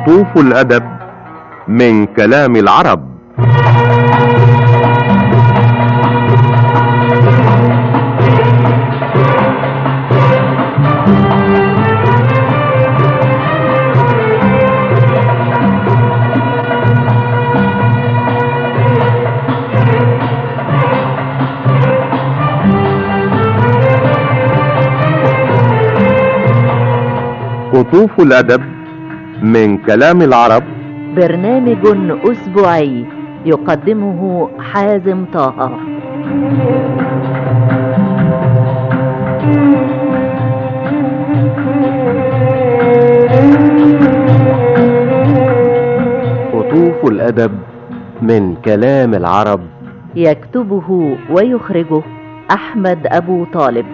قطوف الأدب من كلام العرب. قطوف الأدب من كلام العرب، برنامج أسبوعي يقدمه حازم طه. قطوف الأدب من كلام العرب، يكتبه ويخرجه أحمد أبو طالب.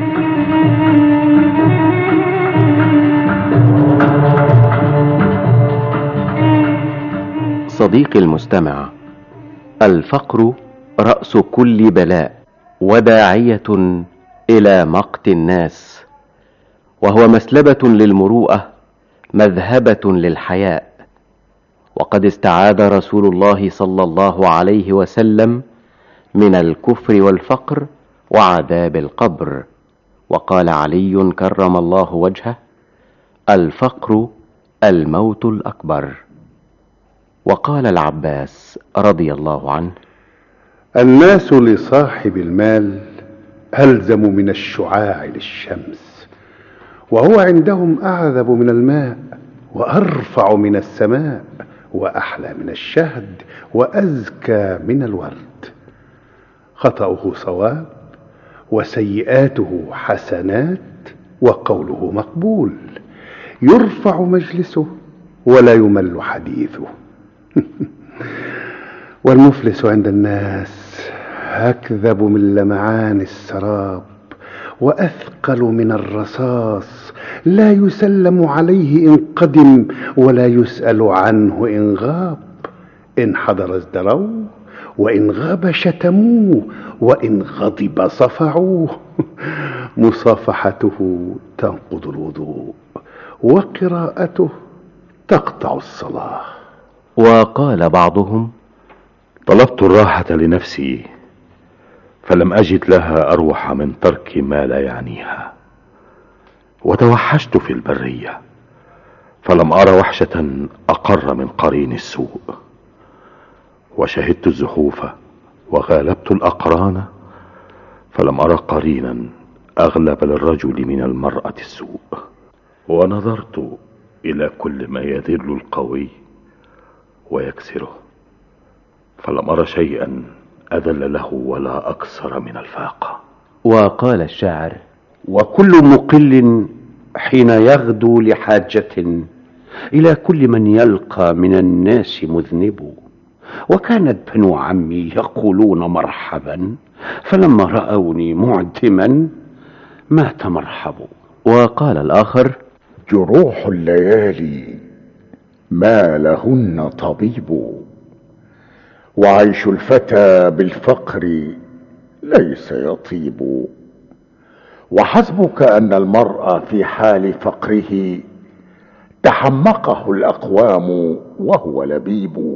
صديقي المستمع، الفقر رأس كل بلاء وداعية إلى مقت الناس، وهو مسلبة للمروءة مذهبة للحياء. وقد استعاذ رسول الله صلى الله عليه وسلم من الكفر والفقر وعذاب القبر، وقال علي كرم الله وجهه: الفقر الموت الأكبر. وقال العباس رضي الله عنه: الناس لصاحب المال ألزم من الشعاع للشمس، وهو عندهم أعذب من الماء، وأرفع من السماء، وأحلى من الشهد، وأزكى من الورد. خطأه صواب، وسيئاته حسنات، وقوله مقبول. يرفع مجلسه ولا يمل حديثه. والمفلس عند الناس أكذب من لمعان السراب، وأثقل من الرصاص، لا يسلم عليه إن قدم، ولا يسأل عنه إن غاب. إن حضر ازدروه، وإن غاب شتموه، وإن غضب صفعوه. مصافحته تنقض الوضوء، وقراءته تقطع الصلاة. وقال بعضهم: طلبت الراحة لنفسي، فلم أجد لها أروح من ترك ما لا يعنيها، وتوحشت في البرية، فلم أرى وحشة أقر من قرين السوء، وشهدت الزحوف وغالبت الأقران، فلم أرى قرينا أغلب للرجل من المرأة السوء، ونظرت إلى كل ما يذل القوي ويكسره، فلم أرى شيئا أذل له ولا أكثر من الفاقة. وقال الشاعر: وكل مقل حين يغدو لحاجة إلى كل من يلقى من الناس مذنب. وكانت بنو عمي يقولون مرحبا، فلما رأوني معدما مات مرحب. وقال الآخر: جروح الليالي ما لهن طبيب، وعيش الفتى بالفقر ليس يطيب. وحسبك أن المرء في حال فقره تحمقه الأقوام وهو لبيب.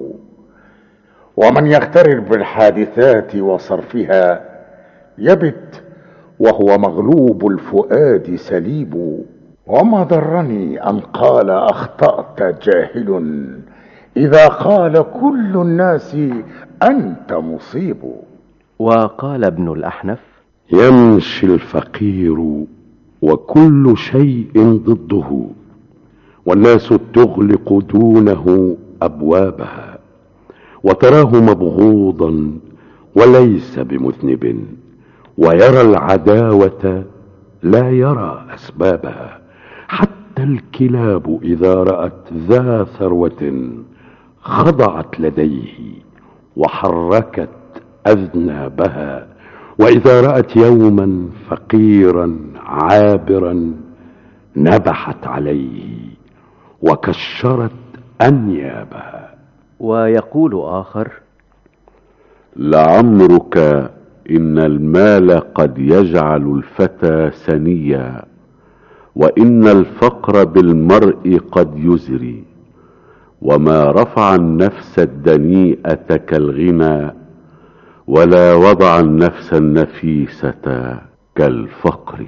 ومن يغترر بالحادثات وصرفها يبت وهو مغلوب الفؤاد سليب. وما ضرني أن قال أخطأت جاهل، إذا قال كل الناس أنت مصيب. وقال ابن الأحنف: يمشي الفقير وكل شيء ضده، والناس تغلق دونه أبوابها، وتراه مبغوضا وليس بمذنب، ويرى العداوة لا يرى أسبابها. حتى الكلاب إذا رأت ذا ثروة خضعت لديه وحركت أذنابها، وإذا رأت يوما فقيرا عابرا نبحت عليه وكشرت أنيابها. ويقول آخر: لعمرك إن المال قد يجعل الفتى سنيا، وإن الفقر بالمرء قد يزري. وما رفع النفس الدنيئة كالغنى، ولا وضع النفس النفيسة كالفقر.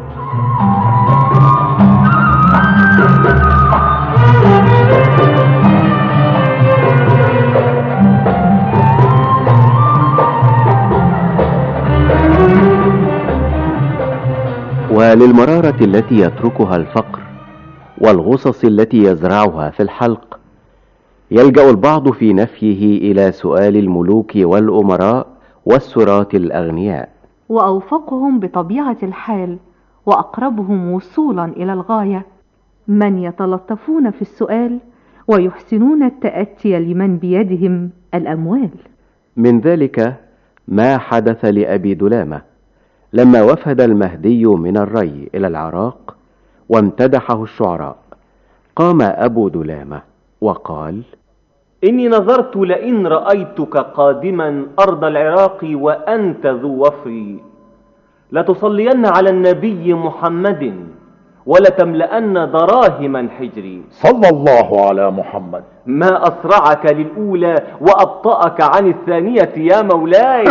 وللمرارة التي يتركها الفقر والغصص التي يزرعها في الحلق، يلجأ البعض في نفيه إلى سؤال الملوك والأمراء والسراة الأغنياء، وأوفقهم بطبيعة الحال وأقربهم وصولا إلى الغاية من يتلطفون في السؤال ويحسنون التأتي لمن بيدهم الأموال. من ذلك ما حدث لأبي دلامة لما وفد المهدي من الري إلى العراق وامتدحه الشعراء. قام أبو دلامة وقال: إني نظرت لئن رأيتك قادما أرض العراق وأنت ذو وفر، لتصلين على النبي محمد ولتملأن دراهم حجري. صلى الله على محمد. ما أسرعك للأولى وأبطأك عن الثانية يا مولاي.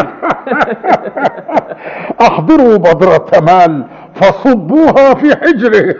احضروا بدرة مال فصبوها في حجره.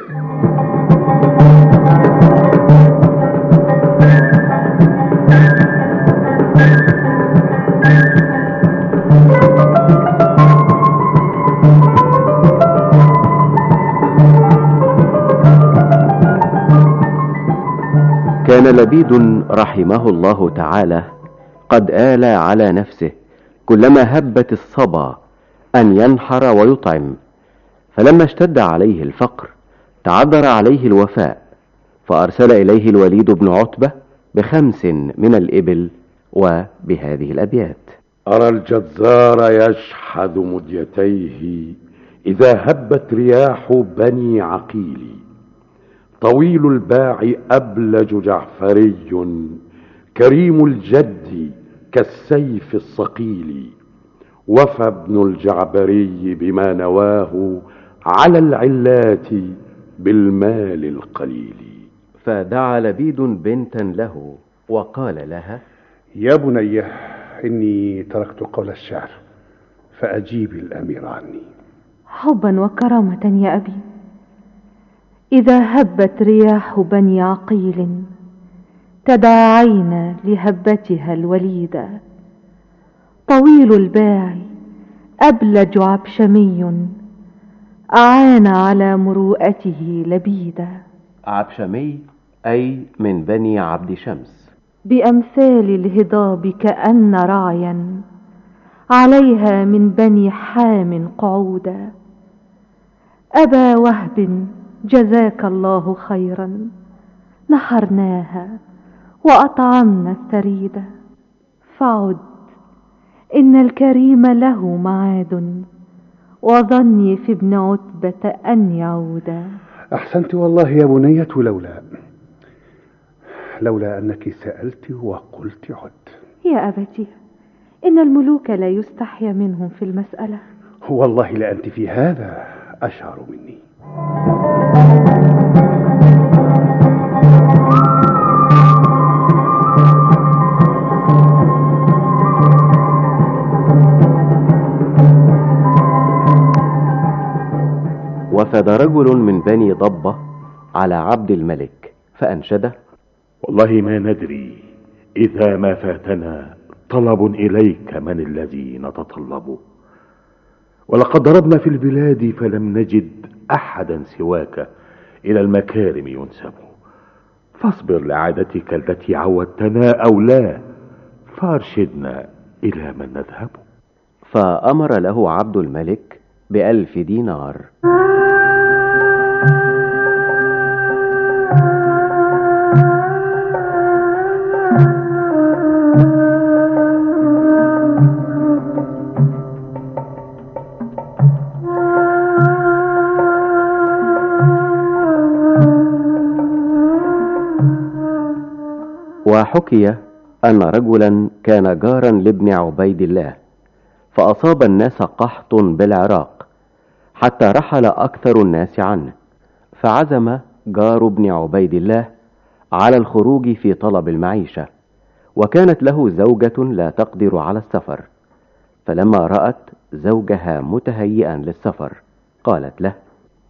كان لبيد رحمه الله تعالى قد آلى على نفسه كلما هبت الصبا أن ينحر ويطعم، فلما اشتد عليه الفقر تعذر عليه الوفاء، فأرسل إليه الوليد بن عتبة ب5 من الإبل وبهذه الأبيات: أرى الجزار يشحذ مديتيه إذا هبت رياح بني عقيل، طويل الباع أبلج جعفري، كريم الجد كالسيف الصقيل، وفى ابن الجعبري بما نواه على العلات بالمال القليل. فدعا لبيد بنتا له وقال لها: يا بني، إني تركت قول الشعر فأجيب الأمير عني. حبا وكرامة يا أبي. إذا هبت رياح بني عقيل تداعينا لهبتها الوليدة، طويل الباع أبلج عبشمي أعان على مروءته لبيدا. عبشمي أي من بني عبد شمس. بأمثال الهضاب كأن رعيا عليها من بني حام قعودا. أبا وهب جزاك الله خيرا، نحرناها وأطعمنا الثريدا. فعد إن الكريم له معاد، وظني في ابن عتبة أن يعودا. أحسنت والله يا بنية، لولا أنك سألت وقلت عد. يا أبتي، إن الملوك لا يستحيا منهم في المسألة. والله لأنت في هذا أشعر مني. وفد رجل من بني ضبة على عبد الملك فأنشده: والله ما ندري إذا ما فاتنا طلب إليك من الذي نتطلبه، ولقد ضربنا في البلاد فلم نجد أحدا سواك إلى المكارم ينسب، فاصبر لعادتك التي عودتنا أو لا، فارشدنا إلى من نذهب. فأمر له عبد الملك ب1000 دينار. وحكي أن رجلا كان جارا لابن عبيد الله، فأصاب الناس قحط بالعراق حتى رحل أكثر الناس عنه، فعزم جار ابن عبيد الله على الخروج في طلب المعيشة، وكانت له زوجة لا تقدر على السفر، فلما رأت زوجها متهيئا للسفر قالت له: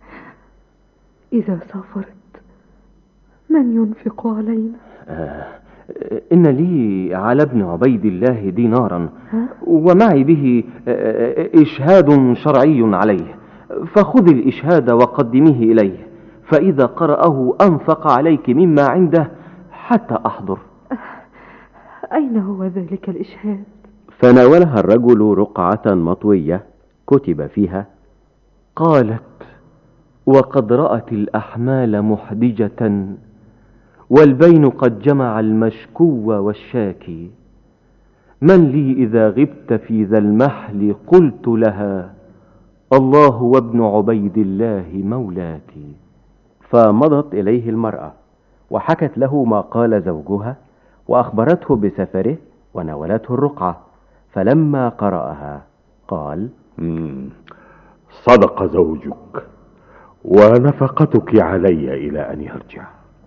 إذا سافرت من ينفق علينا؟ إن لي على ابن عبيد الله دينارا، ومعي به إشهاد شرعي عليه، فخذ الإشهاد وقدميه إليه، فإذا قرأه أنفق عليك مما عنده حتى أحضر. أين هو ذلك الإشهاد؟ فناولها الرجل رقعة مطوية كتب فيها: قالت: وقد رأت الأحمال محدجة، والبين قد جمع المشكو والشاكي، من لي إذا غبت في ذا المحل قلت لها: الله وابن عبيد الله مولاتي. فمضت إليه المرأة وحكت له ما قال زوجها، وأخبرته بسفره وناولته الرقعة، فلما قرأها قال: صدق زوجك، ونفقتك علي إلى أن يرجع.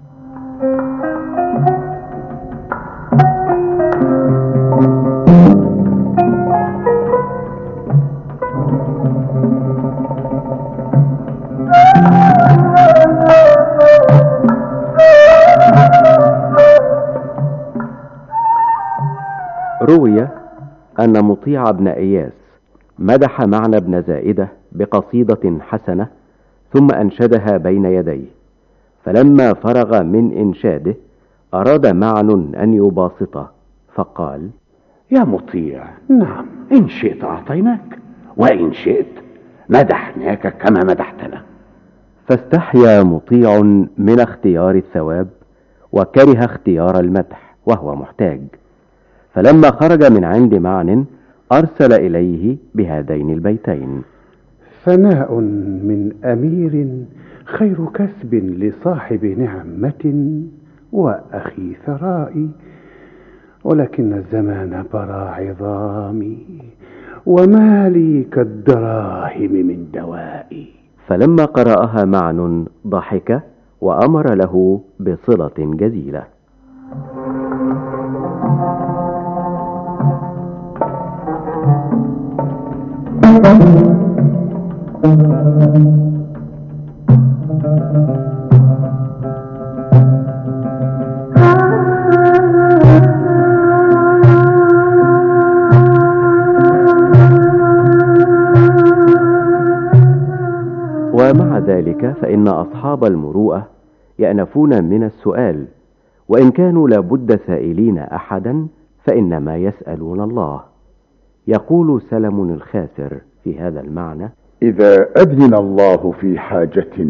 روي أن مطيع بن إياس مدح معنى بن زائدة بقصيدة حسنة، ثم أنشدها بين يديه، فلما فرغ من إنشاده أراد معن أن يباسطه، فقال: يا مطيع، نعم، إن شئت أعطيناك، وإن شئت مدحناك كما مدحتنا. فاستحيا مطيع من اختيار الثواب، وكره اختيار المدح وهو محتاج، فلما خرج من عند معن أرسل إليه بهذين البيتين: ثناء من أمير خير كسب لصاحب نعمة وأخي ثراء، ولكن الزمان برى عظامي، وما لي كالدراهم من دوائي. فلما قرأها معن ضحك وأمر له بصلة جزيلة. ومع ذلك فإن أصحاب المروءة يأنفون من السؤال، وإن كانوا لابد سائلين أحدا فإنما يسألون الله. يقول سلم الخاسر في هذا المعنى: إذا أذن الله في حاجة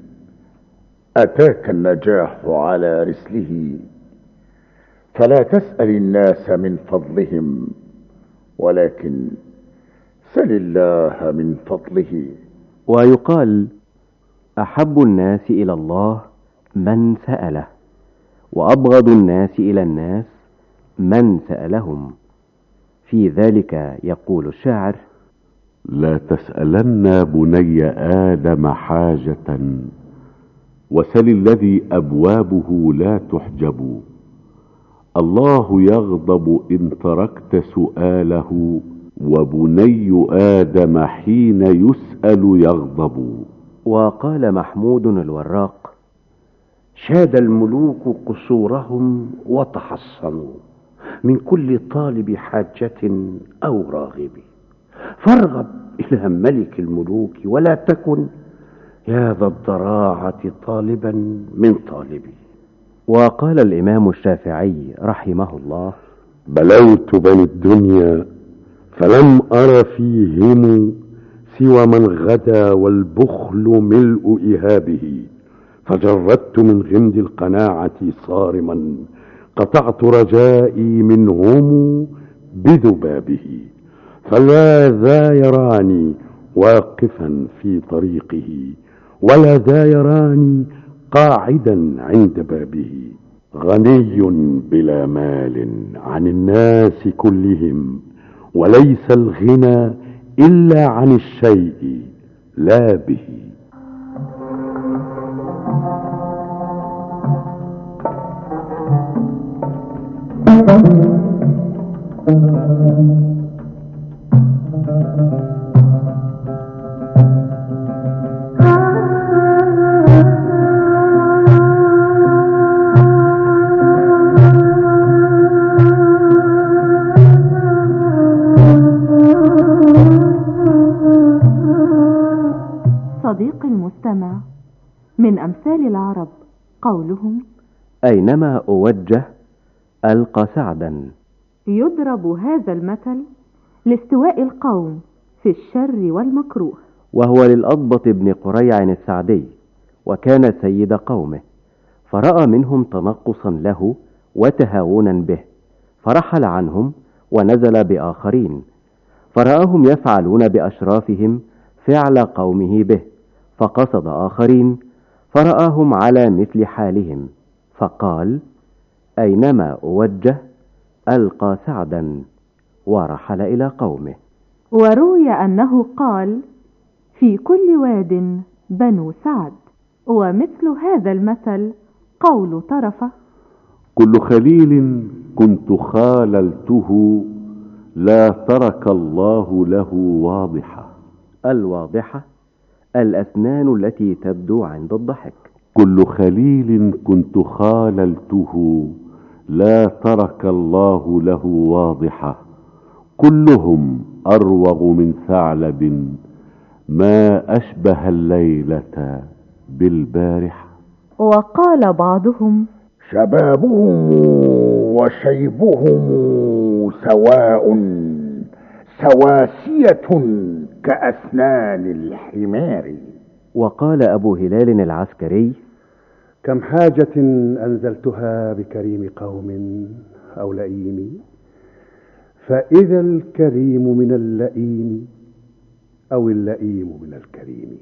أتاك النجاح على رسله، فلا تسأل الناس من فضلهم، ولكن سل الله من فضله. ويقال: أحب الناس إلى الله من سأله، وأبغض الناس إلى الناس من سألهم. في ذلك يقول الشاعر: لا تسألن بني آدم حاجة، وسل الذي أبوابه لا تحجب. الله يغضب إن تركت سؤاله، وبني آدم حين يسأل يغضب. وقال محمود الوراق: شاد الملوك قصورهم وتحصنوا من كل طالب حاجة أو راغب، فارغب إلى ملك الملوك، ولا تكن يا ذا الضراعة طالبا من طالبي. وقال الإمام الشافعي رحمه الله: بلوت بني الدنيا فلم أر فيهم سوى من غدا والبخل ملء إهابه، فجردت من غمد القناعة صارما، قطعت رجائي منهم بذبابه. فلا ذا يراني واقفا في طريقه، ولا ذا يراني قاعدا عند بابه. غني بلا مال عن الناس كلهم، وليس الغنى إلا عن الشيء لا به. صديقي المستمع، من أمثال العرب قولهم: أينما أوجه ألقى سعدا. يضرب هذا المثل لاستواء القوم في الشر والمكروه. وهو للأضبط بن قريع السعدي، وكان سيد قومه، فرأى منهم تنقصا له وتهاونا به، فرحل عنهم ونزل بآخرين، فرآهم يفعلون بأشرافهم فعل قومه به، فقصد آخرين فرآهم على مثل حالهم، فقال: أينما أوجه ألقى سعدا، ورحل إلى قومه. وروي أنه قال: في كل واد بنو سعد. ومثل هذا المثل قول طرفة: كل خليل كنت خاللته لا ترك الله له واضحة. الواضحة الأسنان التي تبدو عند الضحك. كل خليل كنت خاللته لا ترك الله له واضحة. كلهم أروغ من ثعلب ما أشبه الليلة بالبارحة. وقال بعضهم: شبابهم وشيبهم سواء سواسية كأسنان الحمار. وقال أبو هلال العسكري: كم حاجة أنزلتها بكريم قوم أو لئيم، فإذا الكريم من اللئيم أو اللئيم من الكريم.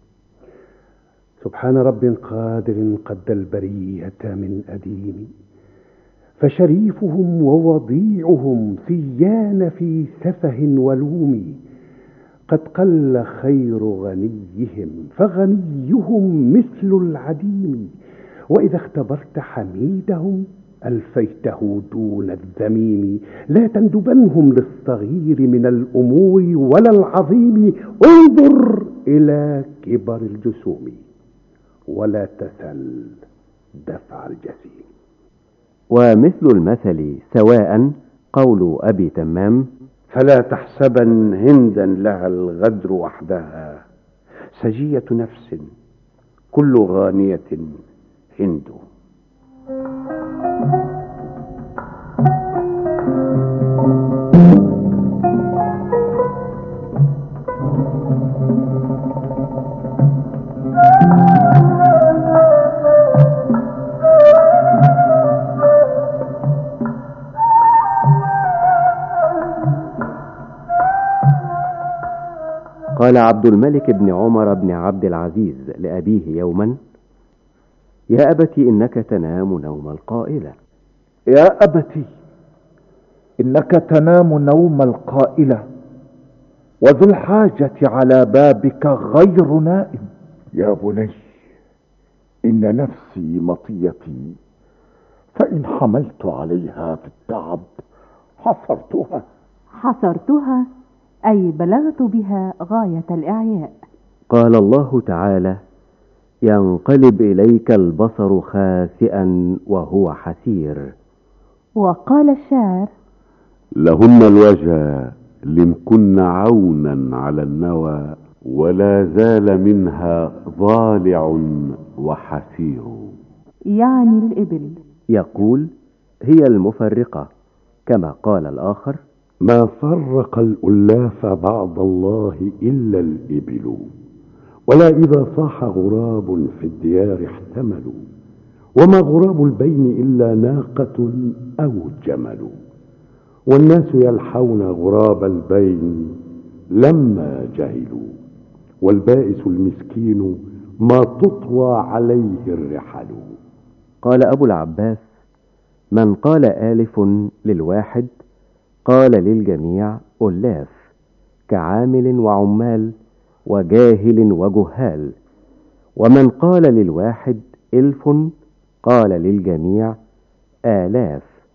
سبحان رب قادر قد البرية من أديم، فشريفهم ووضيعهم سيان في سفه ولوم. قد قل خير غنيهم فغنيهم مثل العديم، وإذا اختبرت حميدهم ألفيته دون الذميم. لا تندبنهم للصغير من الأمور ولا العظيم، انظر إلى كبر الجسوم ولا تسل دفع الجسيم. ومثل المثل سواء قول أبي تمام: فلا تحسبن هندا لها الغدر وحدها، سجية نفس كل غانية هند. قال عبد الملك بن عمر بن عبد العزيز لأبيه يوما: يا أبت إنك تنام نوم القائلة. يا أبت إنك تنام نوم القائلة، وذو الحاجة على بابك غير نائم. يا بني إن نفسي مطيتي، فإن حملت عليها في التعب حصرتها أي بلغت بها غاية الإعياء. قال الله تعالى: ينقلب إليك البصر خاسئا وهو حسير. وقال الشاعر: لهن الوجه لمكن عونا على النوى، ولا زال منها ضالع وحسير. يعني الإبل. يقول: هي المفرقة، كما قال الآخر: ما فرق الألاف بعد الله إلا الإبل، ولا إذا صاح غراب في الديار احتملوا، وما غراب البين إلا ناقة أو جمل. والناس يلحون غراب البين لما جهلوا، والبائس المسكين ما تطوى عليه الرحل. قال أبو العباس: من قال آلف للواحد قال للجميع ألاف، كعامل وعمال وجاهل وجهال. ومن قال للواحد إلف قال للجميع آلاف،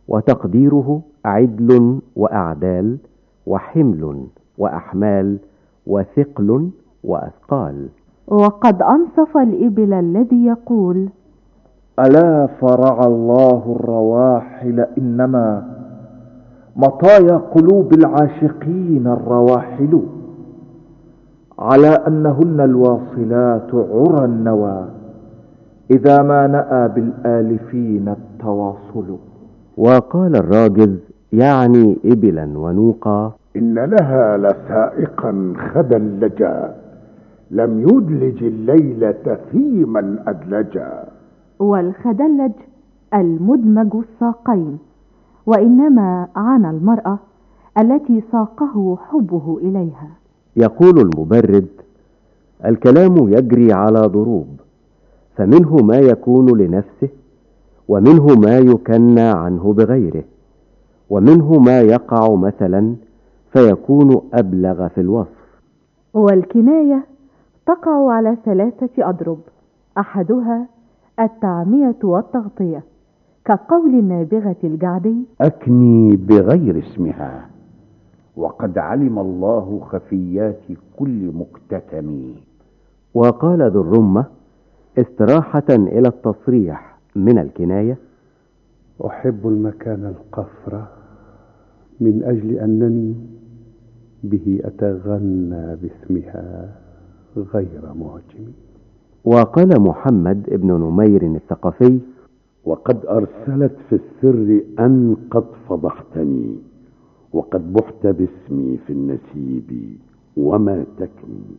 وتقديره عدل وأعدال وحمل وأحمال وثقل وأثقال. وقد أنصف الإبل الذي يقول: ألا فرع الله الرواحل إنما مطايا قلوب العاشقين الرواحل، على أنهن الواصلات عرى النوى إذا ما نأى بالآلفين التواصل. وقال الراجز يعني إبلا ونوقا: إن لها لسائقا خدلجا لم يدلج الليلة في من أدلجا. والخدلج المدمج الساقين، وإنما عن المرأة التي ساقه حبه إليها. يقول المبرد: الكلام يجري على ضروب، فمنه ما يكون لنفسه، ومنه ما يكنى عنه بغيره، ومنه ما يقع مثلا فيكون أبلغ في الوصف. والكناية تقع على 3 أضرب، أحدها التعمية والتغطية، كقول النابغة الجعدي: أكني بغير اسمها، وقد علم الله خفيات كل مكتتم. وقال ذو الرمة استراحة إلى التصريح من الكناية: أحب المكان القفر من أجل أنني به أتغنى باسمها غير معجم. وقال محمد ابن نمير الثقفي: وقد أرسلت في السر أن قد فضحتني، وقد بحت باسمي في النسيب وما تكني.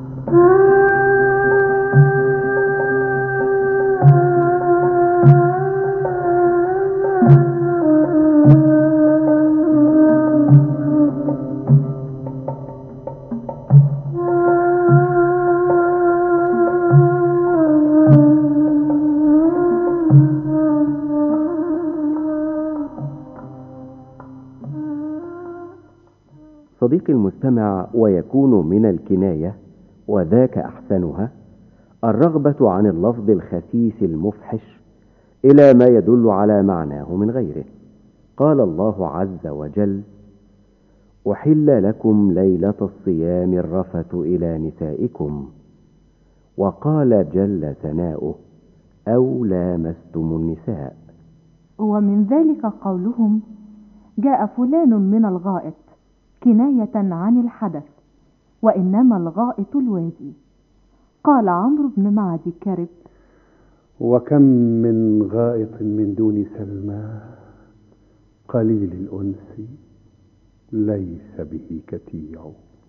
صديقي المستمع، ويكون من الكناية وذاك أحسنها الرغبة عن اللفظ الخسيس المفحش إلى ما يدل على معناه من غيره. قال الله عز وجل: أحل لكم ليلة الصيام الرفث إلى نسائكم. وقال جل ثناؤه: أو لامستم النساء. ومن ذلك قولهم: جاء فلان من الغائط، كناية عن الحدث، وإنما الغائط الوادي. قال عمرو بن معدي كرب: وكم من غائط من دون سلمى قليل الأنس ليس به كتيع.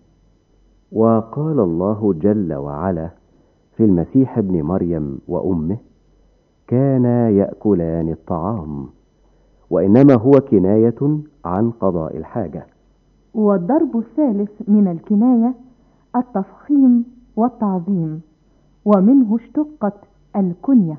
وقال الله جل وعلا في المسيح ابن مريم وأمه: كانا يأكلان الطعام، وإنما هو كناية عن قضاء الحاجة. والضرب الثالث من الكناية التفخيم والتعظيم، ومنه اشتقت الكنية.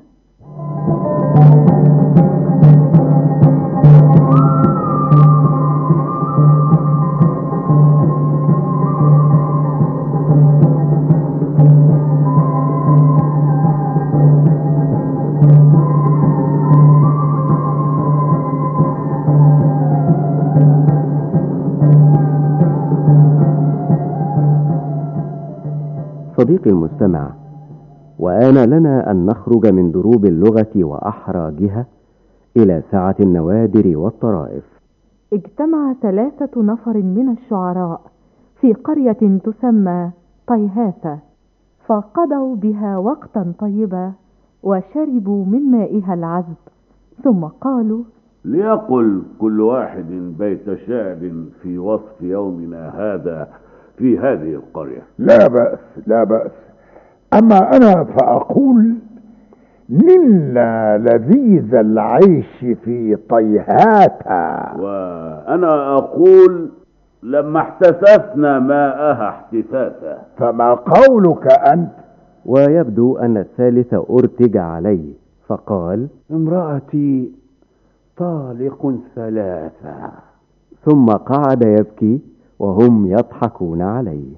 صديقي المستمع، وآن لنا أن نخرج من دروب اللغة وأحراجها إلى سعة النوادر والطرائف. اجتمع 3 نفر من الشعراء في قرية تسمى طيهاثة، فقضوا بها وقتا طيبا وشربوا من مائها العذب، ثم قالوا: ليقل كل واحد بيت شعر في وصف يومنا هذا في هذه القرية. لا بأس لا بأس. أما أنا فأقول: نلنا لذيذ العيش في طيهاتا. وأنا أقول: لما احتسفنا ماءها احتساسا. فما قولك أنت؟ ويبدو أن الثالث أرتج عليه فقال: امرأتي طالق 3. ثم قعد يبكي وهم يضحكون عليه.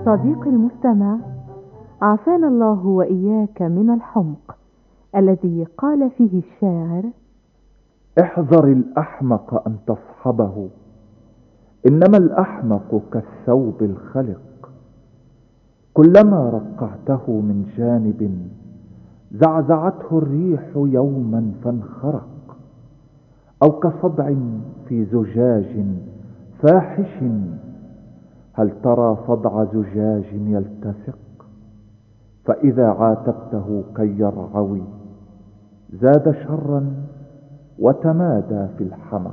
صديقي المستمع، عافانا الله وإياك من الحمق الذي قال فيه الشاعر: احذر الأحمق أن تصحبه، إنما الأحمق كالثوب الخلق، كلما رقعته من جانب زعزعته الريح يوما فانخرق، أو كصدع في زجاج فاحش، هل ترى صدع زجاج يلتصق؟ فإذا عاتبته كي يرعوي زاد شرا وتمادى في الحمق.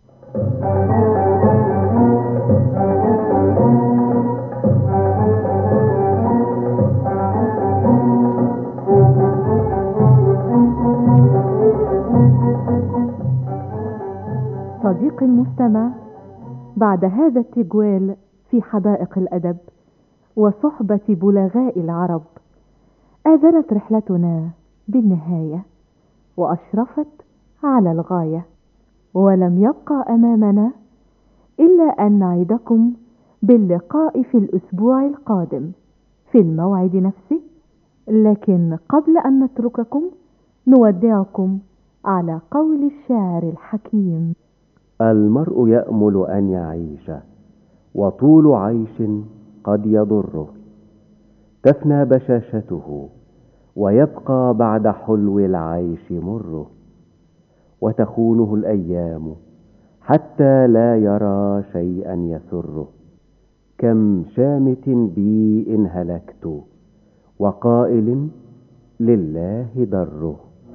صديقي المستمع، بعد هذا التجوال في حدائق الأدب وصحبة بلغاء العرب، آذنت رحلتنا بالنهاية وأشرفت على الغاية، ولم يبقى أمامنا إلا أن نعدكم باللقاء في الأسبوع القادم في الموعد نفسه. لكن قبل أن نترككم نودعكم على قول الشاعر الحكيم: المرء يأمل أن يعيش، وطول عيش قد يضره، تفنى بشاشته ويبقى بعد حلو العيش مره، وتخونه الأيام حتى لا يرى شيئا يسره، كم شامت بي إن هلكت وقائل لله ضره.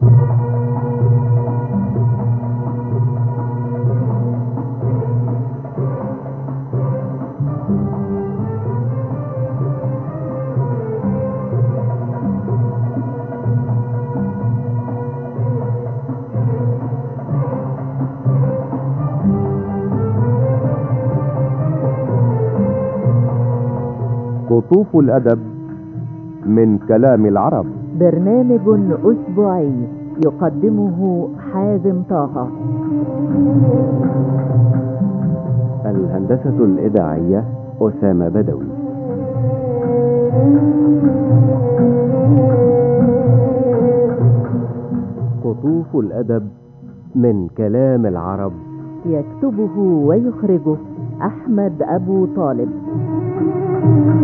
قطوف الأدب من كلام العرب، برنامج أسبوعي يقدمه حازم طه. الهندسة الإذاعية أسامة بدوي. قطوف الأدب من كلام العرب، يكتبه ويخرجه أحمد أبو طالب.